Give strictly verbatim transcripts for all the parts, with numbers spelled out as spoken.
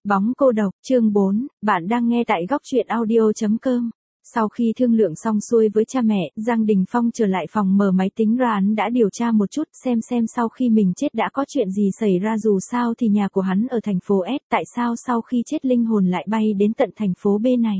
Bóng cô độc, chương bốn, bạn đang nghe tại góc truyện audio chấm com. Sau khi thương lượng xong xuôi với cha mẹ, Giang Đình Phong trở lại phòng mở máy tính ra hắn đã điều tra một chút xem xem sau khi mình chết đã có chuyện gì xảy ra, dù sao thì nhà của hắn ở thành phố S, tại sao sau khi chết linh hồn lại bay đến tận thành phố B này.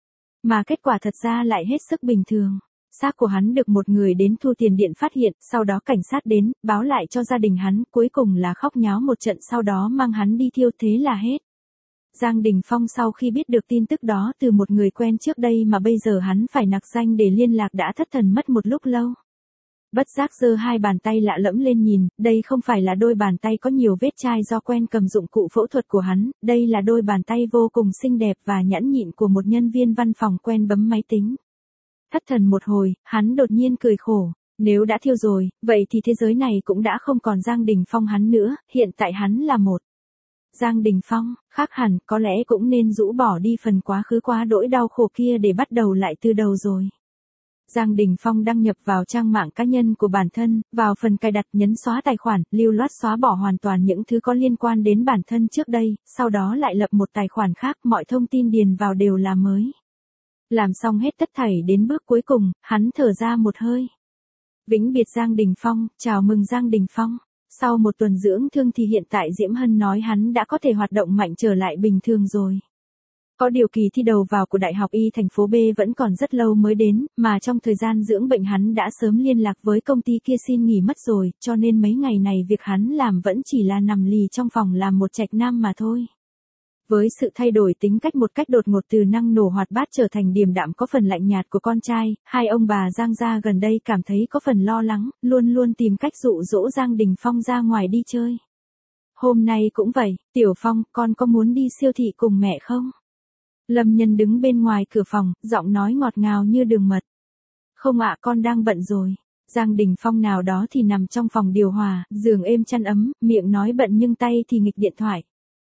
Mà kết quả thật ra lại hết sức bình thường. Xác của hắn được một người đến thu tiền điện phát hiện, sau đó cảnh sát đến, báo lại cho gia đình hắn, cuối cùng là khóc nháo một trận sau đó mang hắn đi thiêu, thế là hết. Giang Đình Phong sau khi biết được tin tức đó từ một người quen trước đây mà bây giờ hắn phải nặc danh để liên lạc đã thất thần mất một lúc lâu. Bất giác giơ hai bàn tay lạ lẫm lên nhìn, đây không phải là đôi bàn tay có nhiều vết chai do quen cầm dụng cụ phẫu thuật của hắn, đây là đôi bàn tay vô cùng xinh đẹp và nhẵn nhịn của một nhân viên văn phòng quen bấm máy tính. Thất thần một hồi, hắn đột nhiên cười khổ, nếu đã thiêu rồi, vậy thì thế giới này cũng đã không còn Giang Đình Phong hắn nữa, hiện tại hắn là một Giang Đình Phong, khác hẳn, có lẽ cũng nên rũ bỏ đi phần quá khứ quá đỗi đau khổ kia để bắt đầu lại từ đầu rồi. Giang Đình Phong đăng nhập vào trang mạng cá nhân của bản thân, vào phần cài đặt nhấn xóa tài khoản, lưu loát xóa bỏ hoàn toàn những thứ có liên quan đến bản thân trước đây, sau đó lại lập một tài khoản khác, mọi thông tin điền vào đều là mới. Làm xong hết tất thảy đến bước cuối cùng, hắn thở ra một hơi. Vĩnh biệt Giang Đình Phong, chào mừng Giang Đình Phong. Sau một tuần dưỡng thương thì hiện tại Diễm Hân nói hắn đã có thể hoạt động mạnh trở lại bình thường rồi. Có điều kỳ thi đầu vào của Đại học Y thành phố B vẫn còn rất lâu mới đến, mà trong thời gian dưỡng bệnh hắn đã sớm liên lạc với công ty kia xin nghỉ mất rồi, cho nên mấy ngày này việc hắn làm vẫn chỉ là nằm lì trong phòng làm một trạch nam mà thôi. Với sự thay đổi tính cách một cách đột ngột từ năng nổ hoạt bát trở thành điềm đạm có phần lạnh nhạt của con trai, hai ông bà Giang gia gần đây cảm thấy có phần lo lắng, luôn luôn tìm cách dụ dỗ Giang Đình Phong ra ngoài đi chơi. Hôm nay cũng vậy, Tiểu Phong, con có muốn đi siêu thị cùng mẹ không? Lâm Nhân đứng bên ngoài cửa phòng, giọng nói ngọt ngào như đường mật. Không ạ, con đang bận rồi. Giang Đình Phong nào đó thì nằm trong phòng điều hòa, giường êm chăn ấm, miệng nói bận nhưng tay thì nghịch điện thoại.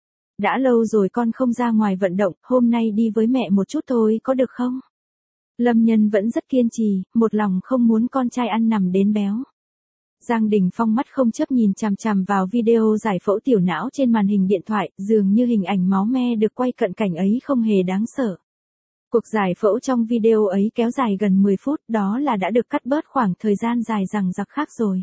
Đã lâu rồi con không ra ngoài vận động, hôm nay đi với mẹ một chút thôi có được không? Lâm Nhân vẫn rất kiên trì, một lòng không muốn con trai ăn nằm đến béo. Giang Đình Phong mắt không chớp nhìn chằm chằm vào video giải phẫu tiểu não trên màn hình điện thoại, dường như hình ảnh máu me được quay cận cảnh ấy không hề đáng sợ. Cuộc giải phẫu trong video ấy kéo dài gần mười phút, đó là đã được cắt bớt khoảng thời gian dài dằng dặc khác rồi.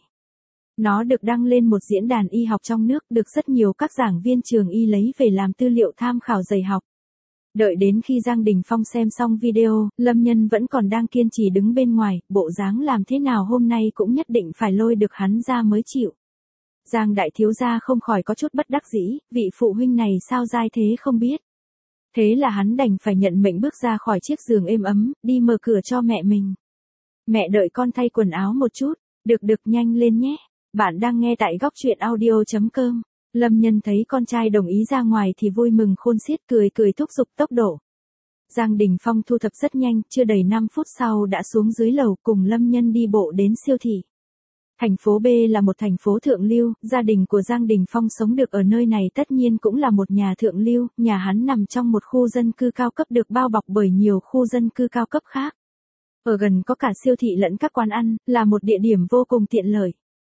Nó được đăng lên một diễn đàn y học trong nước, được rất nhiều các giảng viên trường y lấy về làm tư liệu tham khảo dạy học. Đợi đến khi Giang Đình Phong xem xong video, Lâm Nhân vẫn còn đang kiên trì đứng bên ngoài, bộ dáng làm thế nào hôm nay cũng nhất định phải lôi được hắn ra mới chịu. Giang đại thiếu gia không khỏi có chút bất đắc dĩ, vị phụ huynh này sao dai thế không biết. Thế là hắn đành phải nhận mệnh bước ra khỏi chiếc giường êm ấm, đi mở cửa cho mẹ mình. Mẹ đợi con thay quần áo một chút, được được nhanh lên nhé. Bạn đang nghe tại góc truyện audio chấm com. Lâm Nhân thấy con trai đồng ý ra ngoài thì vui mừng khôn xiết, cười cười thúc giục tốc độ. Giang Đình Phong thu thập rất nhanh, chưa đầy năm phút sau đã xuống dưới lầu cùng Lâm Nhân đi bộ đến siêu thị. Thành phố B là một thành phố thượng lưu, gia đình của Giang Đình Phong sống được ở nơi này tất nhiên cũng là một nhà thượng lưu, nhà hắn nằm trong một khu dân cư cao cấp được bao bọc bởi nhiều khu dân cư cao cấp khác. Ở gần có cả siêu thị lẫn các quán ăn, là một địa điểm vô cùng tiện lợi.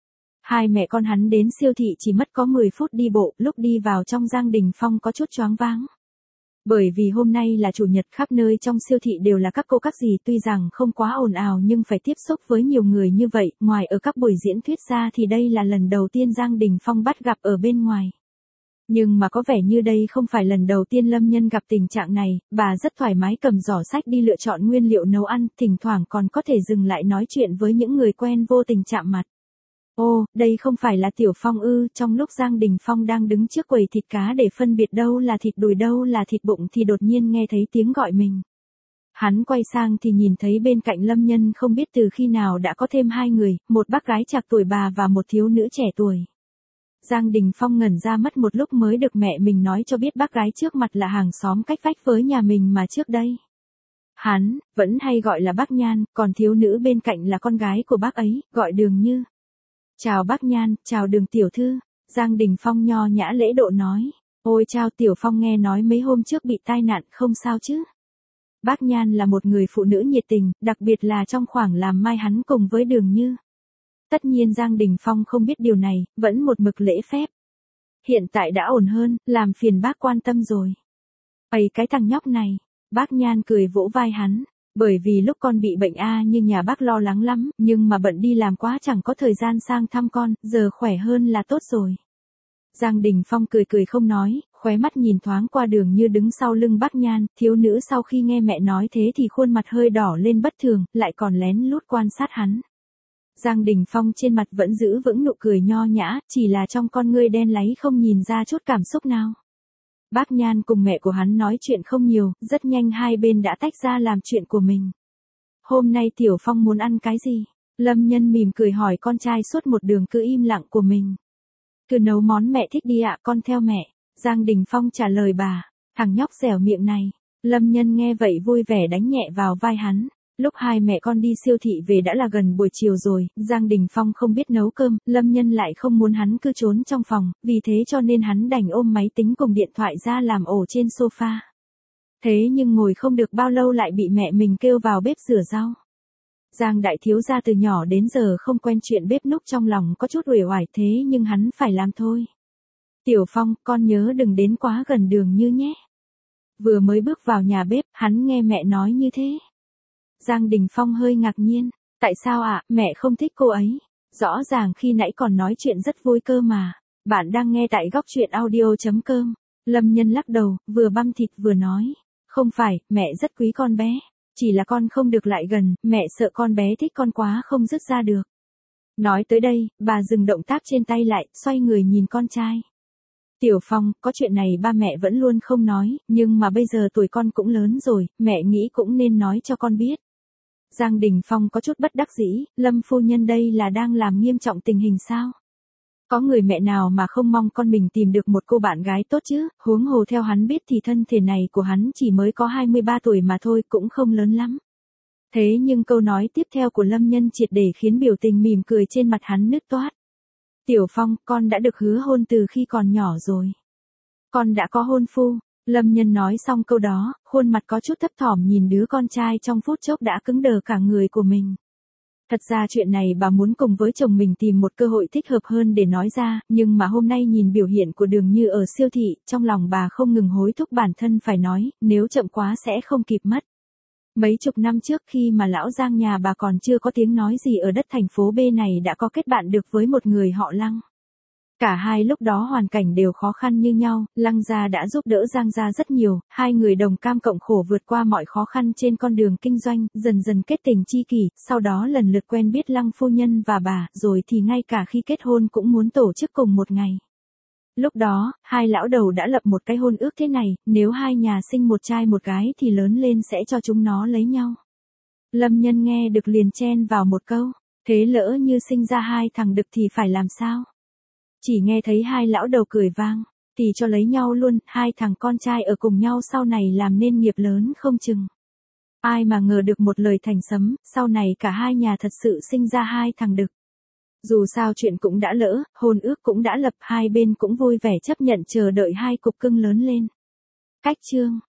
Hai mẹ con hắn đến siêu thị chỉ mất có mười phút đi bộ, lúc đi vào trong Giang Đình Phong có chút choáng váng. Bởi vì hôm nay là chủ nhật, khắp nơi trong siêu thị đều là các cô các dì, tuy rằng không quá ồn ào nhưng phải tiếp xúc với nhiều người như vậy, ngoài ở các buổi diễn thuyết ra thì đây là lần đầu tiên Giang Đình Phong bắt gặp ở bên ngoài. Nhưng mà có vẻ như đây không phải lần đầu tiên Lâm Nhân gặp tình trạng này, bà rất thoải mái cầm giỏ sách đi lựa chọn nguyên liệu nấu ăn, thỉnh thoảng còn có thể dừng lại nói chuyện với những người quen vô tình chạm mặt. Ô, đây không phải là Tiểu Phong ư? Trong lúc Giang Đình Phong đang đứng trước quầy thịt cá để phân biệt đâu là thịt đùi đâu là thịt bụng thì đột nhiên nghe thấy tiếng gọi mình. Hắn quay sang thì nhìn thấy bên cạnh Lâm Nhân không biết từ khi nào đã có thêm hai người, một bác gái trạc tuổi bà và một thiếu nữ trẻ tuổi. Giang Đình Phong ngẩn ra mất một lúc mới được mẹ mình nói cho biết bác gái trước mặt là hàng xóm cách vách với nhà mình mà trước đây. Hắn vẫn hay gọi là bác Nhan, còn thiếu nữ bên cạnh là con gái của bác ấy, gọi Đường Như. Chào bác Nhan, chào Đường tiểu thư. Giang Đình Phong nho nhã lễ độ nói. Ôi chào Tiểu Phong, nghe nói mấy hôm trước bị tai nạn, không sao chứ? Bác Nhan là một người phụ nữ nhiệt tình, đặc biệt là trong khoảng làm mai hắn cùng với Đường Như. Tất nhiên Giang Đình Phong không biết điều này, vẫn một mực lễ phép. Hiện tại đã ổn hơn, làm phiền bác quan tâm rồi. Ây cái thằng nhóc này, bác Nhan cười vỗ vai hắn. Bởi vì lúc con bị bệnh a nhưng nhà bác lo lắng lắm, nhưng mà bận đi làm quá chẳng có thời gian sang thăm con, giờ khỏe hơn là tốt rồi. Giang Đình Phong cười cười không nói, khóe mắt nhìn thoáng qua Đường Như đứng sau lưng bác Nhan, thiếu nữ sau khi nghe mẹ nói thế thì khuôn mặt hơi đỏ lên bất thường, lại còn lén lút quan sát hắn. Giang Đình Phong trên mặt vẫn giữ vững nụ cười nho nhã, chỉ là trong con ngươi đen láy không nhìn ra chút cảm xúc nào. Bác Nhan cùng mẹ của hắn nói chuyện không nhiều, rất nhanh hai bên đã tách ra làm chuyện của mình. Hôm nay Tiểu Phong muốn ăn cái gì? Lâm Nhân mỉm cười hỏi con trai suốt một đường cứ im lặng của mình. Cứ nấu món mẹ thích đi ạ, con theo mẹ. Giang Đình Phong trả lời bà. Thằng nhóc dẻo miệng này. Lâm Nhân nghe vậy vui vẻ đánh nhẹ vào vai hắn. Lúc hai mẹ con đi siêu thị về đã là gần buổi chiều rồi, Giang Đình Phong không biết nấu cơm, Lâm Nhân lại không muốn hắn cứ trốn trong phòng, vì thế cho nên hắn đành ôm máy tính cùng điện thoại ra làm ổ trên sofa. Thế nhưng ngồi không được bao lâu lại bị mẹ mình kêu vào bếp rửa rau. Giang đại thiếu gia từ nhỏ đến giờ không quen chuyện bếp núc, trong lòng có chút uể oải, thế nhưng hắn phải làm thôi. Tiểu Phong, con nhớ đừng đến quá gần Đường Như nhé. Vừa mới bước vào nhà bếp, hắn nghe mẹ nói như thế. Giang Đình Phong hơi ngạc nhiên. Tại sao ạ, à, mẹ không thích cô ấy? Rõ ràng khi nãy còn nói chuyện rất vui cơ mà. Bạn đang nghe tại góc truyện audio chấm com. Lâm Nhân lắc đầu, vừa băm thịt vừa nói. Không phải, mẹ rất quý con bé. Chỉ là con không được lại gần, mẹ sợ con bé thích con quá không dứt ra được. Nói tới đây, bà dừng động tác trên tay lại, xoay người nhìn con trai. Tiểu Phong, có chuyện này ba mẹ vẫn luôn không nói, nhưng mà bây giờ tuổi con cũng lớn rồi, mẹ nghĩ cũng nên nói cho con biết. Giang Đình Phong có chút bất đắc dĩ, Lâm phu nhân đây là đang làm nghiêm trọng tình hình sao? Có người mẹ nào mà không mong con mình tìm được một cô bạn gái tốt chứ, huống hồ theo hắn biết thì thân thể này của hắn chỉ mới có hai mươi ba tuổi mà thôi, cũng không lớn lắm. Thế nhưng câu nói tiếp theo của Lâm Nhân triệt để khiến biểu tình mỉm cười trên mặt hắn nứt toát. Tiểu Phong, con đã được hứa hôn từ khi còn nhỏ rồi. Con đã có hôn phu. Lâm Nhân nói xong câu đó, khuôn mặt có chút thấp thỏm nhìn đứa con trai trong phút chốc đã cứng đờ cả người của mình. Thật ra chuyện này bà muốn cùng với chồng mình tìm một cơ hội thích hợp hơn để nói ra, nhưng mà hôm nay nhìn biểu hiện của Đường Như ở siêu thị, trong lòng bà không ngừng hối thúc bản thân phải nói, nếu chậm quá sẽ không kịp mất. Mấy chục năm trước khi mà lão Giang nhà bà còn chưa có tiếng nói gì ở đất thành phố B này đã có kết bạn được với một người họ Lăng. Cả hai lúc đó hoàn cảnh đều khó khăn như nhau, Lăng gia đã giúp đỡ Giang gia rất nhiều, hai người đồng cam cộng khổ vượt qua mọi khó khăn trên con đường kinh doanh, dần dần kết tình tri kỷ, sau đó lần lượt quen biết Lăng phu nhân và bà, rồi thì ngay cả khi kết hôn cũng muốn tổ chức cùng một ngày. Lúc đó, hai lão đầu đã lập một cái hôn ước thế này, nếu hai nhà sinh một trai một gái thì lớn lên sẽ cho chúng nó lấy nhau. Lâm Nhân nghe được liền chen vào một câu, thế lỡ như sinh ra hai thằng đực thì phải làm sao? Chỉ nghe thấy hai lão đầu cười vang, thì cho lấy nhau luôn, hai thằng con trai ở cùng nhau sau này làm nên nghiệp lớn không chừng. Ai mà ngờ được một lời thành sấm, sau này cả hai nhà thật sự sinh ra hai thằng đực. Dù sao chuyện cũng đã lỡ, hôn ước cũng đã lập, hai bên cũng vui vẻ chấp nhận chờ đợi hai cục cưng lớn lên. Cách chương